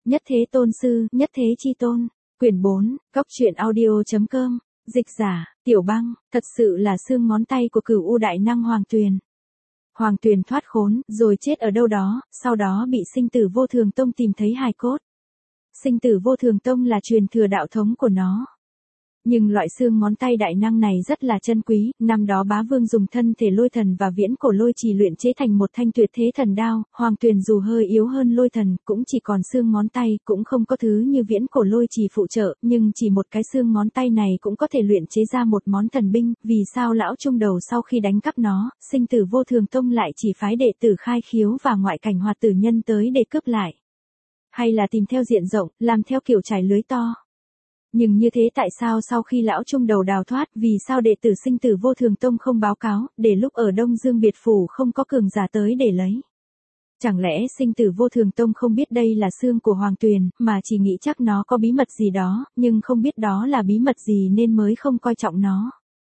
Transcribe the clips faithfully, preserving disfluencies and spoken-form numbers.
Nhất Thế Tôn Sư, Nhất Thế Chi Tôn. Quyển bốn, Cốc truyện audio.com. Dịch giả, Tiểu Băng, thật sự là xương ngón tay của Cửu U đại năng Hoàng Tuyền. Hoàng Tuyền thoát khốn, rồi chết ở đâu đó, sau đó bị Sinh Tử Vô Thường Tông tìm thấy hài cốt. Sinh Tử Vô Thường Tông là truyền thừa đạo thống của nó. Nhưng loại xương ngón tay đại năng này rất là chân quý, năm đó Bá Vương dùng thân thể lôi thần và viễn cổ lôi trì luyện chế thành một thanh tuyệt thế thần đao, Hoàng Tuyền dù hơi yếu hơn lôi thần, cũng chỉ còn xương ngón tay, cũng không có thứ như viễn cổ lôi trì phụ trợ, nhưng chỉ một cái xương ngón tay này cũng có thể luyện chế ra một món thần binh, vì sao lão trung đầu sau khi đánh cắp nó, Sinh Tử Vô Thường Tông lại chỉ phái đệ tử Khai Khiếu và ngoại cảnh Hoạt Tử Nhân tới để cướp lại? Hay là tìm theo diện rộng, làm theo kiểu trải lưới to? Nhưng như thế tại sao sau khi lão trung đầu đào thoát, vì sao đệ tử Sinh Tử Vô Thường Tông không báo cáo, để lúc ở Đông Dương Biệt Phủ không có cường giả tới để lấy? Chẳng lẽ Sinh Tử Vô Thường Tông không biết đây là xương của Hoàng Tuyền, mà chỉ nghĩ chắc nó có bí mật gì đó, nhưng không biết đó là bí mật gì nên mới không coi trọng nó?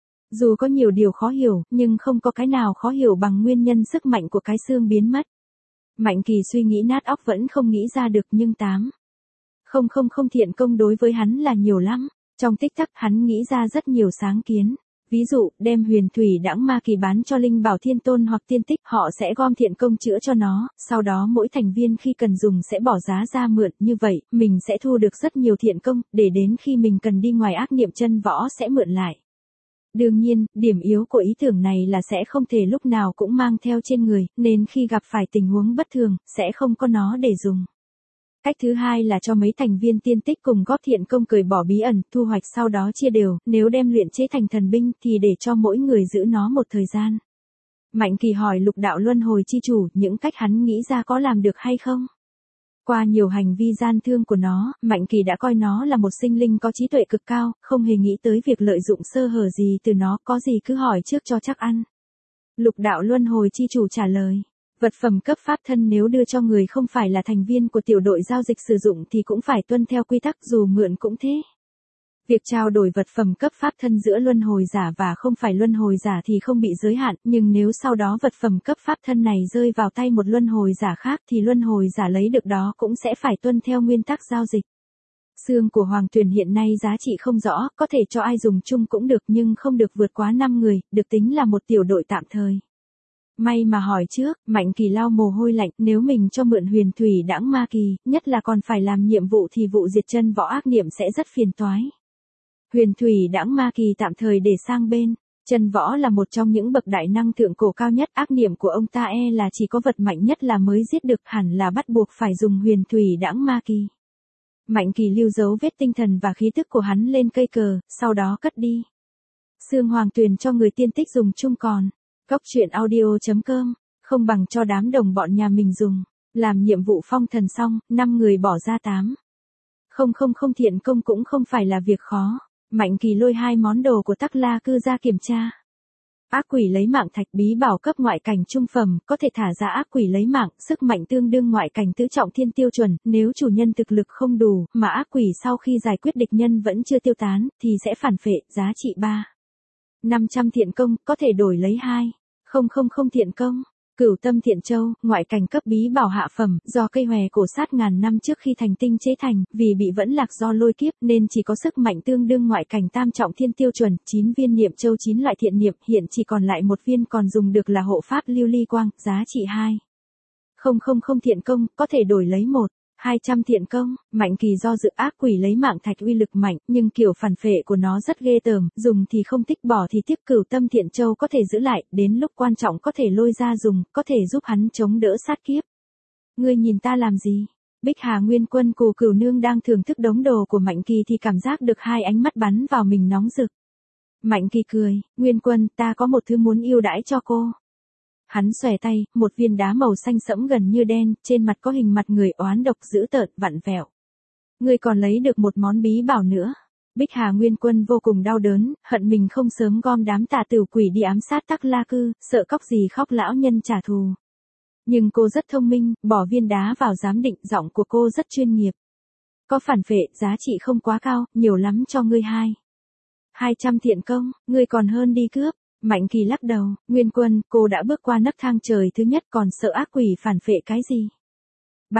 Dù có nhiều điều khó hiểu, nhưng không có cái nào khó hiểu bằng nguyên nhân sức mạnh của cái xương biến mất. Mạnh Kỳ suy nghĩ nát óc vẫn không nghĩ ra được, nhưng tám không không không thiện công đối với hắn là nhiều lắm. Trong tích tắc hắn nghĩ ra rất nhiều sáng kiến. Ví dụ, đem huyền thủy đãng ma kỳ bán cho Linh Bảo Thiên Tôn hoặc Tiên Tích, họ sẽ gom thiện công chữa cho nó, sau đó mỗi thành viên khi cần dùng sẽ bỏ giá ra mượn, như vậy, mình sẽ thu được rất nhiều thiện công, để đến khi mình cần đi ngoài ác niệm chân võ sẽ mượn lại. Đương nhiên, điểm yếu của ý tưởng này là sẽ không thể lúc nào cũng mang theo trên người, nên khi gặp phải tình huống bất thường, sẽ không có nó để dùng. Cách thứ hai là cho mấy thành viên Tiên Tích cùng góp thiện công cởi bỏ bí ẩn, thu hoạch sau đó chia đều, nếu đem luyện chế thành thần binh thì để cho mỗi người giữ nó một thời gian. Mạnh Kỳ hỏi Lục Đạo Luân Hồi chi chủ, những cách hắn nghĩ ra có làm được hay không? Qua nhiều hành vi gian thương của nó, Mạnh Kỳ đã coi nó là một sinh linh có trí tuệ cực cao, không hề nghĩ tới việc lợi dụng sơ hở gì từ nó, có gì cứ hỏi trước cho chắc ăn. Lục Đạo Luân Hồi chi chủ trả lời. Vật phẩm cấp pháp thân nếu đưa cho người không phải là thành viên của tiểu đội giao dịch sử dụng thì cũng phải tuân theo quy tắc, dù mượn cũng thế. Việc trao đổi vật phẩm cấp pháp thân giữa luân hồi giả và không phải luân hồi giả thì không bị giới hạn, nhưng nếu sau đó vật phẩm cấp pháp thân này rơi vào tay một luân hồi giả khác thì luân hồi giả lấy được đó cũng sẽ phải tuân theo nguyên tắc giao dịch. Xương của Hoàng Tuyền hiện nay giá trị không rõ, có thể cho ai dùng chung cũng được nhưng không được vượt quá năm người, được tính là một tiểu đội tạm thời. May mà hỏi trước, Mạnh Kỳ lau mồ hôi lạnh, nếu mình cho mượn huyền thủy đãng ma kỳ, nhất là còn phải làm nhiệm vụ thì vụ diệt chân võ ác niệm sẽ rất phiền toái. Huyền thủy đãng ma kỳ tạm thời để sang bên, chân võ là một trong những bậc đại năng thượng cổ cao nhất, ác niệm của ông ta e là chỉ có vật mạnh nhất là mới giết được, hẳn là bắt buộc phải dùng huyền thủy đãng ma kỳ. Mạnh Kỳ lưu dấu vết tinh thần và khí tức của hắn lên cây cờ, sau đó cất đi. Xương Hoàng Tuyền cho người Tiên Tích dùng chung còn. Cốc truyện audio.com, không bằng cho đám đồng bọn nhà mình dùng. Làm nhiệm vụ phong thần xong, năm người bỏ ra tám không không không thiện công cũng không phải là việc khó. Mạnh Kỳ lôi hai món đồ của Tắc La Cư ra kiểm tra. Ác quỷ lấy mạng thạch bí bảo cấp ngoại cảnh trung phẩm, có thể thả ra ác quỷ lấy mạng, sức mạnh tương đương ngoại cảnh tứ trọng thiên tiêu chuẩn, nếu chủ nhân thực lực không đủ, mà ác quỷ sau khi giải quyết địch nhân vẫn chưa tiêu tán, thì sẽ phản phệ, giá trị ba năm trăm thiện công, có thể đổi lấy hai không không không thiện công. Cửu Tâm Thiện Châu, ngoại cảnh cấp bí bảo hạ phẩm, do cây hòe cổ sát ngàn năm trước khi thành tinh chế thành, vì bị vẫn lạc do lôi kiếp nên chỉ có sức mạnh tương đương ngoại cảnh tam trọng thiên tiêu chuẩn, chín viên niệm châu chín loại thiện niệm, hiện chỉ còn lại một viên còn dùng được là hộ pháp lưu ly quang, giá trị hai không không không thiện công, có thể đổi lấy một hai trăm thiện công. Mạnh Kỳ do dự, ác quỷ lấy mạng thạch uy lực mạnh, nhưng kiểu phản phệ của nó rất ghê tởm, dùng thì không thích, bỏ thì tiếc. Cửu Tâm Thiện Châu có thể giữ lại, đến lúc quan trọng có thể lôi ra dùng, có thể giúp hắn chống đỡ sát kiếp. Ngươi nhìn ta làm gì? Bích Hà Nguyên Quân Cù Cửu Nương đang thưởng thức đống đồ của Mạnh Kỳ thì cảm giác được hai ánh mắt bắn vào mình nóng rực. Mạnh Kỳ cười, Nguyên Quân, ta có một thứ muốn yêu đãi cho cô. Hắn xòe tay, một viên đá màu xanh sẫm gần như đen, trên mặt có hình mặt người oán độc dữ tợn, vặn vẹo. Ngươi còn lấy được một món bí bảo nữa. Bích Hà Nguyên Quân vô cùng đau đớn, hận mình không sớm gom đám tà tử quỷ đi ám sát Tắc La Cư, sợ cóc gì khóc lão nhân trả thù. Nhưng cô rất thông minh, bỏ viên đá vào giám định, giọng của cô rất chuyên nghiệp. Có phản phệ, giá trị không quá cao, nhiều lắm cho ngươi hai hai trăm thiện công, ngươi còn hơn đi cướp. Mạnh Kỳ lắc đầu, Nguyên Quân, cô đã bước qua nấc thang trời thứ nhất còn sợ ác quỷ phản phệ cái gì? ba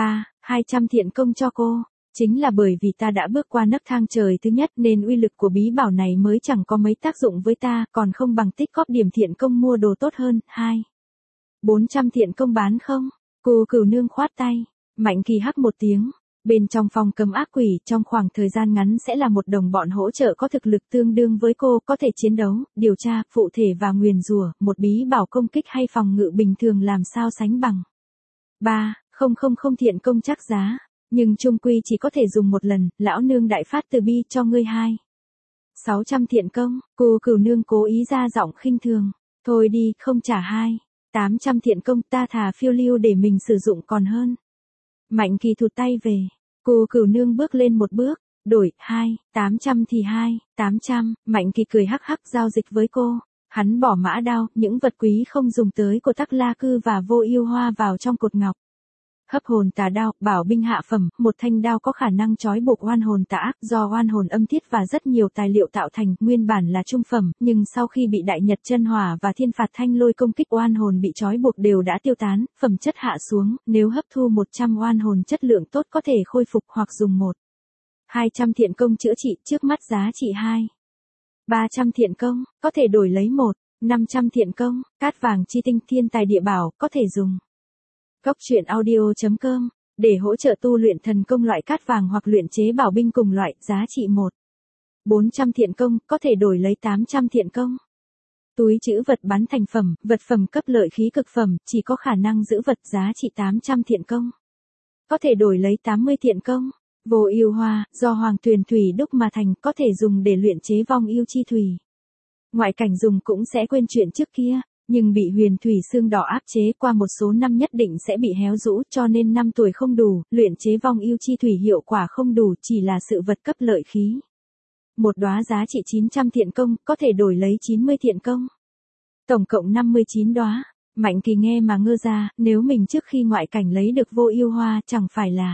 hai trăm thiện công cho cô. Chính là bởi vì ta đã bước qua nấc thang trời thứ nhất nên uy lực của bí bảo này mới chẳng có mấy tác dụng với ta, còn không bằng tích góp điểm thiện công mua đồ tốt hơn. Hai. bốn trăm thiện công bán không? Cô Cửu Nương khoát tay. Mạnh Kỳ hắc một tiếng. Bên trong phòng cấm ác quỷ trong khoảng thời gian ngắn sẽ là một đồng bọn hỗ trợ có thực lực tương đương với cô, có thể chiến đấu, điều tra, phụ thể và nguyền rủa, một bí bảo công kích hay phòng ngự bình thường làm sao sánh bằng. ba. Không không không thiện công chắc giá. Nhưng chung quy chỉ có thể dùng một lần, lão nương đại phát từ bi cho ngươi hai. sáu trăm thiện công, cô Cửu Nương cố ý ra giọng khinh thường. Thôi đi, không trả hai. tám trăm thiện công ta thà phiêu lưu để mình sử dụng còn hơn. Mạnh Kỳ thụt tay về. Cô Cửu Nương bước lên một bước. Đổi, hai, tám trăm thì hai, tám trăm, Mạnh Kỳ cười hắc hắc giao dịch với cô. Hắn bỏ mã đao, những vật quý không dùng tới của Tắc La Cư và Vô Yêu Hoa vào trong cột ngọc. Hấp hồn tà đao, bảo binh hạ phẩm, một thanh đao có khả năng trói buộc oan hồn tà ác, do oan hồn âm thiết và rất nhiều tài liệu tạo thành, nguyên bản là trung phẩm, nhưng sau khi bị Đại Nhật Chân Hỏa và Thiên Phạt Thanh Lôi công kích, oan hồn bị trói buộc đều đã tiêu tán, phẩm chất hạ xuống, nếu hấp thu một trăm oan hồn chất lượng tốt có thể khôi phục hoặc dùng một. hai trăm thiện công chữa trị, trước mắt giá trị hai. ba trăm thiện công, có thể đổi lấy một. năm trăm thiện công, cát vàng chi tinh thiên tài địa bảo, có thể dùng. Góc truyện audio chấm com, để hỗ trợ tu luyện thần công loại cát vàng hoặc luyện chế bảo binh cùng loại, giá trị một. bốn trăm thiện công, có thể đổi lấy tám trăm thiện công. Túi trữ vật bán thành phẩm, vật phẩm cấp lợi khí cực phẩm, chỉ có khả năng giữ vật, giá trị tám trăm thiện công. Có thể đổi lấy tám mươi thiện công. Vô Yêu Hoa, do Hoàng Tuyền Thủy đúc mà thành, có thể dùng để luyện chế vong yêu chi thủy. Ngoại cảnh dùng cũng sẽ quên chuyện trước kia. Nhưng bị huyền thủy xương đỏ áp chế qua một số năm nhất định sẽ bị héo rũ cho nên năm tuổi không đủ, luyện chế vong yêu chi thủy hiệu quả không đủ chỉ là sự vật cấp lợi khí. Một đóa giá trị chín trăm thiện công, có thể đổi lấy chín mươi thiện công. Tổng cộng năm mươi chín đóa. Mạnh Kỳ nghe mà ngơ ra, nếu mình trước khi ngoại cảnh lấy được Vô Yêu Hoa chẳng phải là.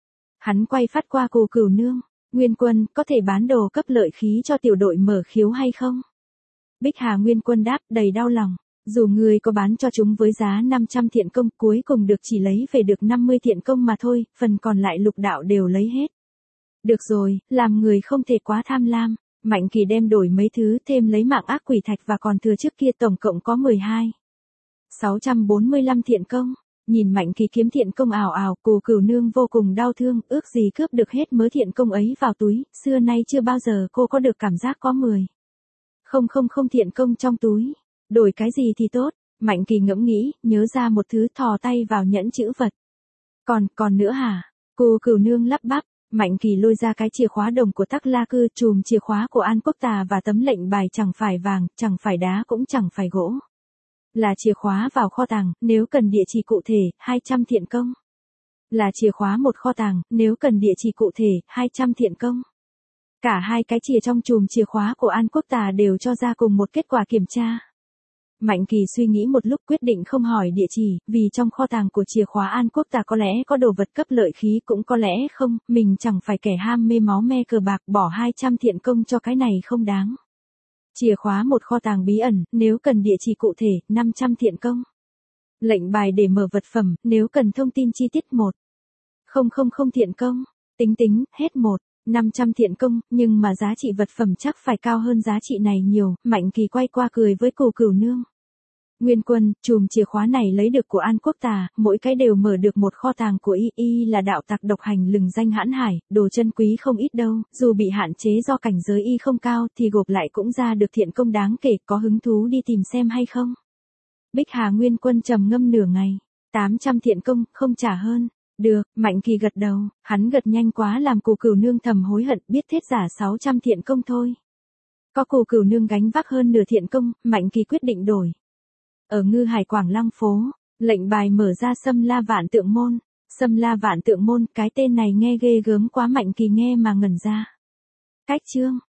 Hắn quay phát qua cô Cửu Nương. Nguyên Quân, có thể bán đồ cấp lợi khí cho tiểu đội mở khiếu hay không? Bích Hà Nguyên Quân đáp đầy đau lòng. Dù người có bán cho chúng với giá năm trăm thiện công, cuối cùng được chỉ lấy về được năm mươi thiện công mà thôi, phần còn lại lục đạo đều lấy hết. Được rồi, làm người không thể quá tham lam. Mạnh Kỳ đem đổi mấy thứ thêm lấy mạng ác quỷ thạch và còn thừa trước kia tổng cộng có mười hai. sáu trăm bốn mươi lăm thiện công. Nhìn Mạnh Kỳ kiếm thiện công ảo ảo, cô Cửu Nương vô cùng đau thương, ước gì cướp được hết mớ thiện công ấy vào túi, xưa nay chưa bao giờ cô có được cảm giác có mười. Không không không thiện công trong túi. Đổi cái gì thì tốt, Mạnh Kỳ ngẫm nghĩ, nhớ ra một thứ thò tay vào nhẫn chữ vật. Còn, còn nữa hả? Cô Cửu Nương lắp bắp, Mạnh Kỳ lôi ra cái chìa khóa đồng của Tắc La Cư, chùm chìa khóa của An Quốc Tà và tấm lệnh bài chẳng phải vàng, chẳng phải đá cũng chẳng phải gỗ. Là chìa khóa vào kho tàng, nếu cần địa chỉ cụ thể, hai trăm thiện công. Là chìa khóa một kho tàng, nếu cần địa chỉ cụ thể, hai trăm thiện công. Cả hai cái chìa trong chùm chìa khóa của An Quốc Tà đều cho ra cùng một kết quả kiểm tra. Mạnh Kỳ suy nghĩ một lúc quyết định không hỏi địa chỉ, vì trong kho tàng của chìa khóa An Quốc Tà có lẽ có đồ vật cấp lợi khí cũng có lẽ không, mình chẳng phải kẻ ham mê máu me cờ bạc, bỏ hai trăm thiện công cho cái này không đáng. Chìa khóa một kho tàng bí ẩn, nếu cần địa chỉ cụ thể, năm trăm thiện công. Lệnh bài để mở vật phẩm, nếu cần thông tin chi tiết một. Không không không thiện công. Tính tính, hết một. năm trăm thiện công, nhưng mà giá trị vật phẩm chắc phải cao hơn giá trị này nhiều, Mạnh Kỳ quay qua cười với cô Cửu Nương. Nguyên Quân, chùm chìa khóa này lấy được của An Quốc Tà, mỗi cái đều mở được một kho tàng của y, y là đạo tặc độc hành lừng danh hãn hải, đồ chân quý không ít đâu, dù bị hạn chế do cảnh giới y không cao thì gộp lại cũng ra được thiện công đáng kể, có hứng thú đi tìm xem hay không? Bích Hà Nguyên Quân trầm ngâm nửa ngày, tám trăm thiện công, không trả hơn. Được, Mạnh Kỳ gật đầu, hắn gật nhanh quá làm cô Cửu Nương thầm hối hận, biết thiết giả sáu trăm thiện công thôi. Có cô Cửu Nương gánh vác hơn nửa thiện công, Mạnh Kỳ quyết định đổi. Ở Ngư Hải Quảng Lăng phố, lệnh bài mở ra Sâm La Vạn Tượng Môn. Sâm La Vạn Tượng Môn, cái tên này nghe ghê gớm quá, Mạnh Kỳ nghe mà ngẩn ra. Cách chương